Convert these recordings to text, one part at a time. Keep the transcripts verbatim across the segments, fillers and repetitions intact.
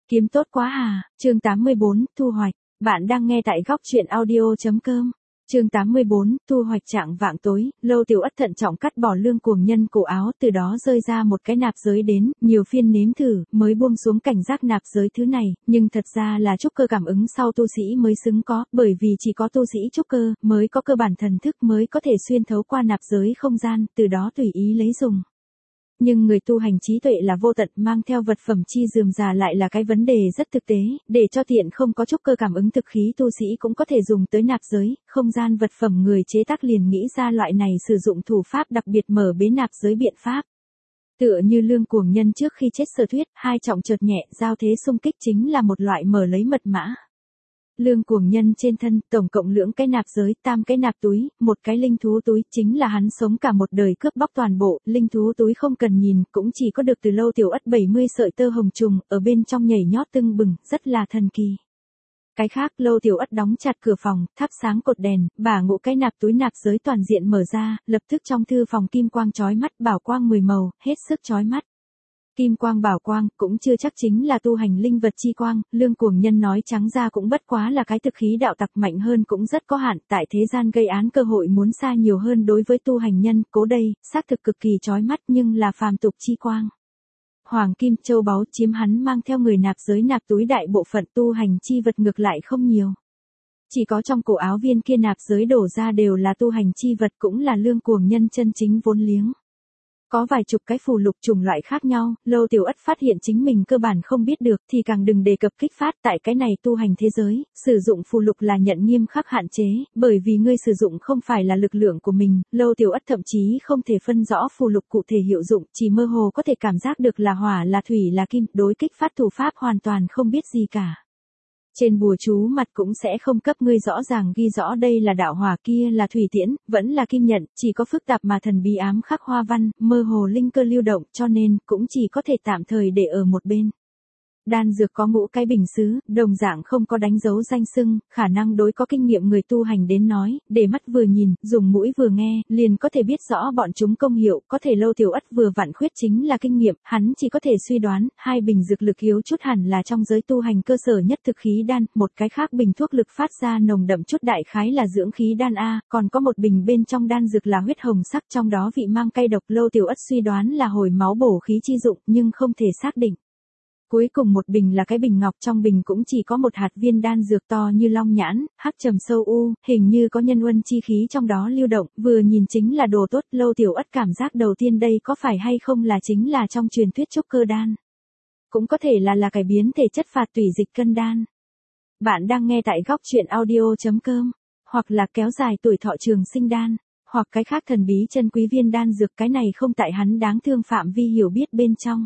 Kiếm tốt quá à, chương tám mươi bốn, thu hoạch. Bạn đang nghe tại góc truyện audio.com. Chương tám mươi bốn, thu hoạch. Trạng vạng tối, Lâu Tiểu Ất thận trọng cắt bỏ Lương Cuồng Nhân cổ áo, từ đó rơi ra một cái nạp giới đến, nhiều phiên nếm thử, mới buông xuống cảnh giác nạp giới thứ này, nhưng thật ra là trúc cơ cảm ứng sau tu sĩ mới xứng có, bởi vì chỉ có tu sĩ trúc cơ, mới có cơ bản thần thức mới có thể xuyên thấu qua nạp giới không gian, từ đó tùy ý lấy dùng. Nhưng người tu hành trí tuệ là vô tận, mang theo vật phẩm chi rườm rà lại là cái vấn đề rất thực tế, để cho tiện không có trúc cơ cảm ứng thực khí tu sĩ cũng có thể dùng tới nạp giới, không gian vật phẩm người chế tác liền nghĩ ra loại này sử dụng thủ pháp đặc biệt mở bế nạp giới biện pháp. Tựa như Lương Cuồng Nhân trước khi chết Sở Thuyết, hai trọng chợt nhẹ, giao thế xung kích chính là một loại mở lấy mật mã. Lương Cuồng Nhân trên thân, tổng cộng lưỡng cái nạp giới, tam cái nạp túi, một cái linh thú túi, chính là hắn sống cả một đời cướp bóc toàn bộ, linh thú túi không cần nhìn, cũng chỉ có được từ Lâu Tiểu Ất bảy mươi sợi tơ hồng trùng, ở bên trong nhảy nhót tưng bừng, rất là thần kỳ. Cái khác, Lâu Tiểu Ất đóng chặt cửa phòng, thắp sáng cột đèn, bà ngũ cái nạp túi nạp giới toàn diện mở ra, lập tức trong thư phòng kim quang chói mắt, bảo quang mười màu, hết sức chói mắt. Kim quang bảo quang, cũng chưa chắc chính là tu hành linh vật chi quang, Lương Cuồng Nhân nói trắng ra cũng bất quá là cái thực khí đạo tặc, mạnh hơn cũng rất có hạn, tại thế gian gây án cơ hội muốn xa nhiều hơn đối với tu hành nhân, cố đây, xác thực cực kỳ chói mắt nhưng là phàm tục chi quang. Hoàng kim châu báu chiếm hắn mang theo người nạp giới nạp túi đại bộ phận, tu hành chi vật ngược lại không nhiều. Chỉ có trong cổ áo viên kia nạp giới đổ ra đều là tu hành chi vật, cũng là Lương Cuồng Nhân chân chính vốn liếng. Có vài chục cái phù lục chủng loại khác nhau, Lâu Tiểu Ất phát hiện chính mình cơ bản không biết được thì càng đừng đề cập kích phát, tại cái này tu hành thế giới, sử dụng phù lục là nhận nghiêm khắc hạn chế, bởi vì ngươi sử dụng không phải là lực lượng của mình, Lâu Tiểu Ất thậm chí không thể phân rõ phù lục cụ thể hiệu dụng, chỉ mơ hồ có thể cảm giác được là hỏa là thủy là kim, đối kích phát thủ pháp hoàn toàn không biết gì cả. Trên bùa chú mặt cũng sẽ không cấp ngươi rõ ràng ghi rõ đây là đạo hỏa, kia là thủy tiễn, vẫn là kim nhận, chỉ có phức tạp mà thần bí ám khắc hoa văn, mơ hồ linh cơ lưu động, cho nên cũng chỉ có thể tạm thời để ở một bên. Đan dược có ngũ cái bình sứ, đồng dạng không có đánh dấu danh xưng, khả năng đối có kinh nghiệm người tu hành đến nói, để mắt vừa nhìn, dùng mũi vừa nghe, liền có thể biết rõ bọn chúng công hiệu, có thể Lâu Tiểu Ất vừa vặn khuyết chính là kinh nghiệm, hắn chỉ có thể suy đoán, hai bình dược lực yếu chút hẳn là trong giới tu hành cơ sở nhất thực khí đan, một cái khác bình thuốc lực phát ra nồng đậm chút đại khái là dưỡng khí đan A, còn có một bình bên trong đan dược là huyết hồng sắc, trong đó vị mang cay độc, Lâu Tiểu Ất suy đoán là hồi máu bổ khí chi dụng, nhưng không thể xác định. Cuối cùng một bình là cái bình ngọc, trong bình cũng chỉ có một hạt viên đan dược to như long nhãn, hắc trầm sâu u, hình như có nhân uân chi khí trong đó lưu động, vừa nhìn chính là đồ tốt. Lâu Tiểu Ất cảm giác đầu tiên đây có phải hay không là chính là trong truyền thuyết trúc cơ đan. Cũng có thể là là cải biến thể chất phạt tùy dịch cân đan. Bạn đang nghe tại góc truyện audio.com, hoặc là kéo dài tuổi thọ trường sinh đan, hoặc cái khác thần bí chân quý viên đan dược, cái này không tại hắn đáng thương phạm vi hiểu biết bên trong.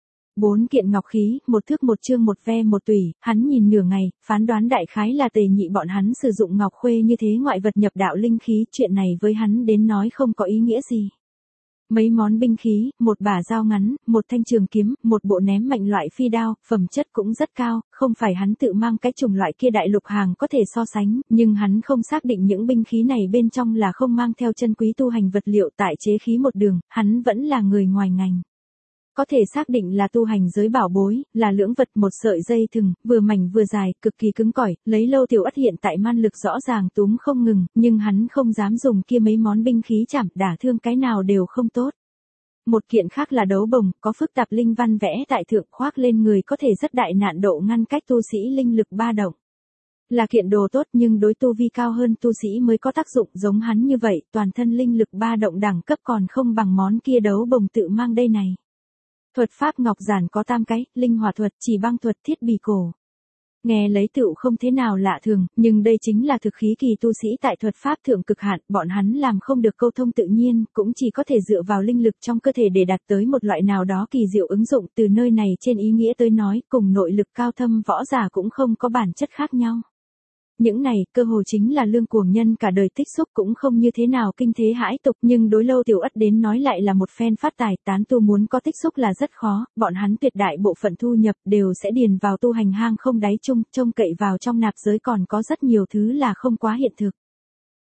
Bốn kiện ngọc khí, một thước một chương một ve một tùy, hắn nhìn nửa ngày, phán đoán đại khái là Tề Nhị bọn hắn sử dụng ngọc khuê như thế ngoại vật nhập đạo linh khí, chuyện này với hắn đến nói không có ý nghĩa gì. Mấy món binh khí, một bả dao ngắn, một thanh trường kiếm, một bộ ném mạnh loại phi đao, phẩm chất cũng rất cao, không phải hắn tự mang cái chủng loại kia đại lục hàng có thể so sánh, nhưng hắn không xác định những binh khí này bên trong là không mang theo chân quý tu hành vật liệu tại chế khí một đường, hắn vẫn là người ngoài ngành. Có thể xác định là tu hành giới bảo bối, là lưỡng vật, một sợi dây thừng, vừa mảnh vừa dài, cực kỳ cứng cỏi, lấy Lâu Tiểu Ất hiện tại man lực rõ ràng túm không ngừng, nhưng hắn không dám dùng kia mấy món binh khí chảm, đả thương cái nào đều không tốt. Một kiện khác là đấu bồng, có phức tạp linh văn vẽ tại thượng, khoác lên người có thể rất đại nạn độ ngăn cách tu sĩ linh lực ba động. Là kiện đồ tốt nhưng đối tu vi cao hơn tu sĩ mới có tác dụng, giống hắn như vậy, toàn thân linh lực ba động đẳng cấp còn không bằng món kia đấu bồng tự mang đây này. Thuật pháp ngọc giản có tam cái, linh hỏa thuật, chỉ băng thuật, thiết bì cổ. Nghe lấy tựu không thế nào lạ thường, nhưng đây chính là thực khí kỳ tu sĩ tại thuật pháp thượng cực hạn, bọn hắn làm không được câu thông tự nhiên, cũng chỉ có thể dựa vào linh lực trong cơ thể để đạt tới một loại nào đó kỳ diệu ứng dụng, từ nơi này trên ý nghĩa tới nói, cùng nội lực cao thâm võ giả cũng không có bản chất khác nhau. Những này, cơ hồ chính là Lương Cuồng Nhân cả đời tích xúc, cũng không như thế nào kinh thế hãi tục, nhưng đối Lâu Tiểu Ất đến nói lại là một phen phát tài, tán tu muốn có tích xúc là rất khó, bọn hắn tuyệt đại bộ phận thu nhập đều sẽ điền vào tu hành hang không đáy chung, trông cậy vào trong nạp giới còn có rất nhiều thứ là không quá hiện thực.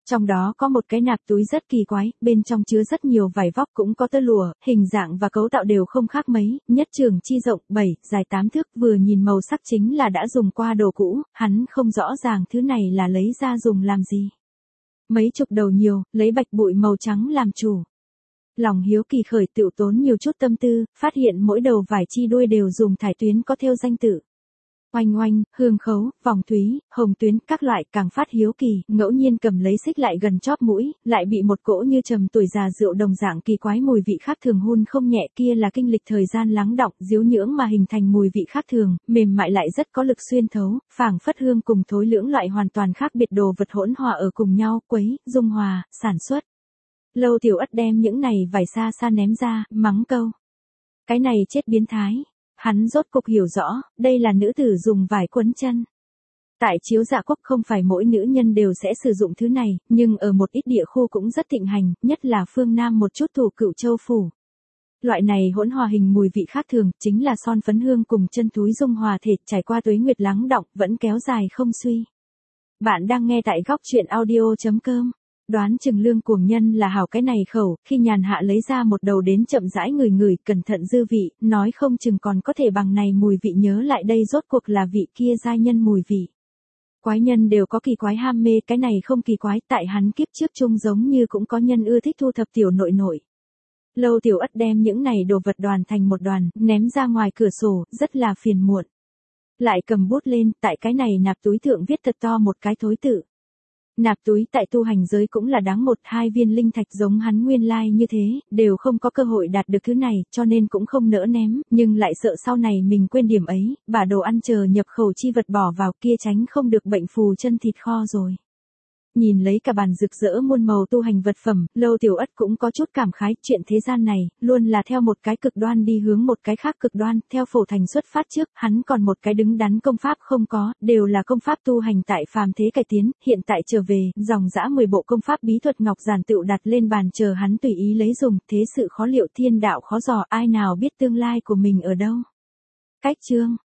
Trong đó có một cái nạp túi rất kỳ quái, bên trong chứa rất nhiều vải vóc cũng có tơ lụa, hình dạng và cấu tạo đều không khác mấy, nhất trường chi rộng bảy, dài tám thước, vừa nhìn màu sắc chính là đã dùng qua đồ cũ, hắn không rõ ràng thứ này là lấy ra dùng làm gì. Mấy chục đầu nhiều, lấy bạch bụi màu trắng làm chủ. Lòng hiếu kỳ khởi tựu tốn nhiều chút tâm tư, phát hiện mỗi đầu vải chi đuôi đều dùng thải tuyến có thêu danh tự. Oanh oanh, hương khấu, vòng thúy, hồng tuyến, các loại càng phát hiếu kỳ, ngẫu nhiên cầm lấy xích lại gần chóp mũi, lại bị một cỗ như trầm tuổi già rượu đồng dạng kỳ quái mùi vị khác thường hun không nhẹ, kia là kinh lịch thời gian lắng đọng, diếu nhưỡng mà hình thành mùi vị khác thường, mềm mại lại rất có lực xuyên thấu, phảng phất hương cùng thối lưỡng loại hoàn toàn khác biệt đồ vật hỗn hòa ở cùng nhau, quấy, dung hòa, sản xuất. Lâu Tiểu Ất đem những này vải xa xa ném ra, mắng câu. Cái này chết biến thái. Hắn rốt cục hiểu rõ, đây là nữ tử dùng vải quấn chân. Tại Chiếu Dạ Quốc không phải mỗi nữ nhân đều sẽ sử dụng thứ này, nhưng ở một ít địa khu cũng rất thịnh hành, nhất là phương Nam một chút thủ Cửu Châu phủ. Loại này hỗn hòa hình mùi vị khác thường, chính là son phấn hương cùng chân túi dung hòa thể, trải qua tuế nguyệt lắng đọng, vẫn kéo dài không suy. Bạn đang nghe tại góc truyện audio chấm com. Đoán chừng Lương Cuồng Nhân là hảo cái này khẩu, khi nhàn hạ lấy ra một đầu đến chậm rãi ngửi ngửi, cẩn thận dư vị, nói không chừng còn có thể bằng này mùi vị nhớ lại đây rốt cuộc là vị kia giai nhân mùi vị. Quái nhân đều có kỳ quái ham mê, cái này không kỳ quái, tại hắn kiếp trước chung giống như cũng có nhân ưa thích thu thập tiểu nội nội. Lâu Tiểu Ất đem những này đồ vật đoàn thành một đoàn, ném ra ngoài cửa sổ, rất là phiền muộn. Lại cầm bút lên, tại cái này nạp túi thượng viết thật to một cái thối tự. Nạp túi tại tu hành giới cũng là đáng một hai viên linh thạch giống hắn nguyên lai like như thế, đều không có cơ hội đạt được thứ này, cho nên cũng không nỡ ném, nhưng lại sợ sau này mình quên điểm ấy, bà đồ ăn chờ nhập khẩu chi vật bỏ vào kia tránh không được bệnh phù chân thịt kho rồi. Nhìn lấy cả bàn rực rỡ muôn màu tu hành vật phẩm, Lâu Tiểu Ất cũng có chút cảm khái, chuyện thế gian này, luôn là theo một cái cực đoan đi hướng một cái khác cực đoan, theo Phổ Thành xuất phát trước, hắn còn một cái đứng đắn công pháp không có, đều là công pháp tu hành tại phàm thế cải tiến, hiện tại trở về, dòng dã mười bộ công pháp bí thuật ngọc giản tựu đặt lên bàn chờ hắn tùy ý lấy dùng, thế sự khó liệu thiên đạo khó dò, ai nào biết tương lai của mình ở đâu. Cách chương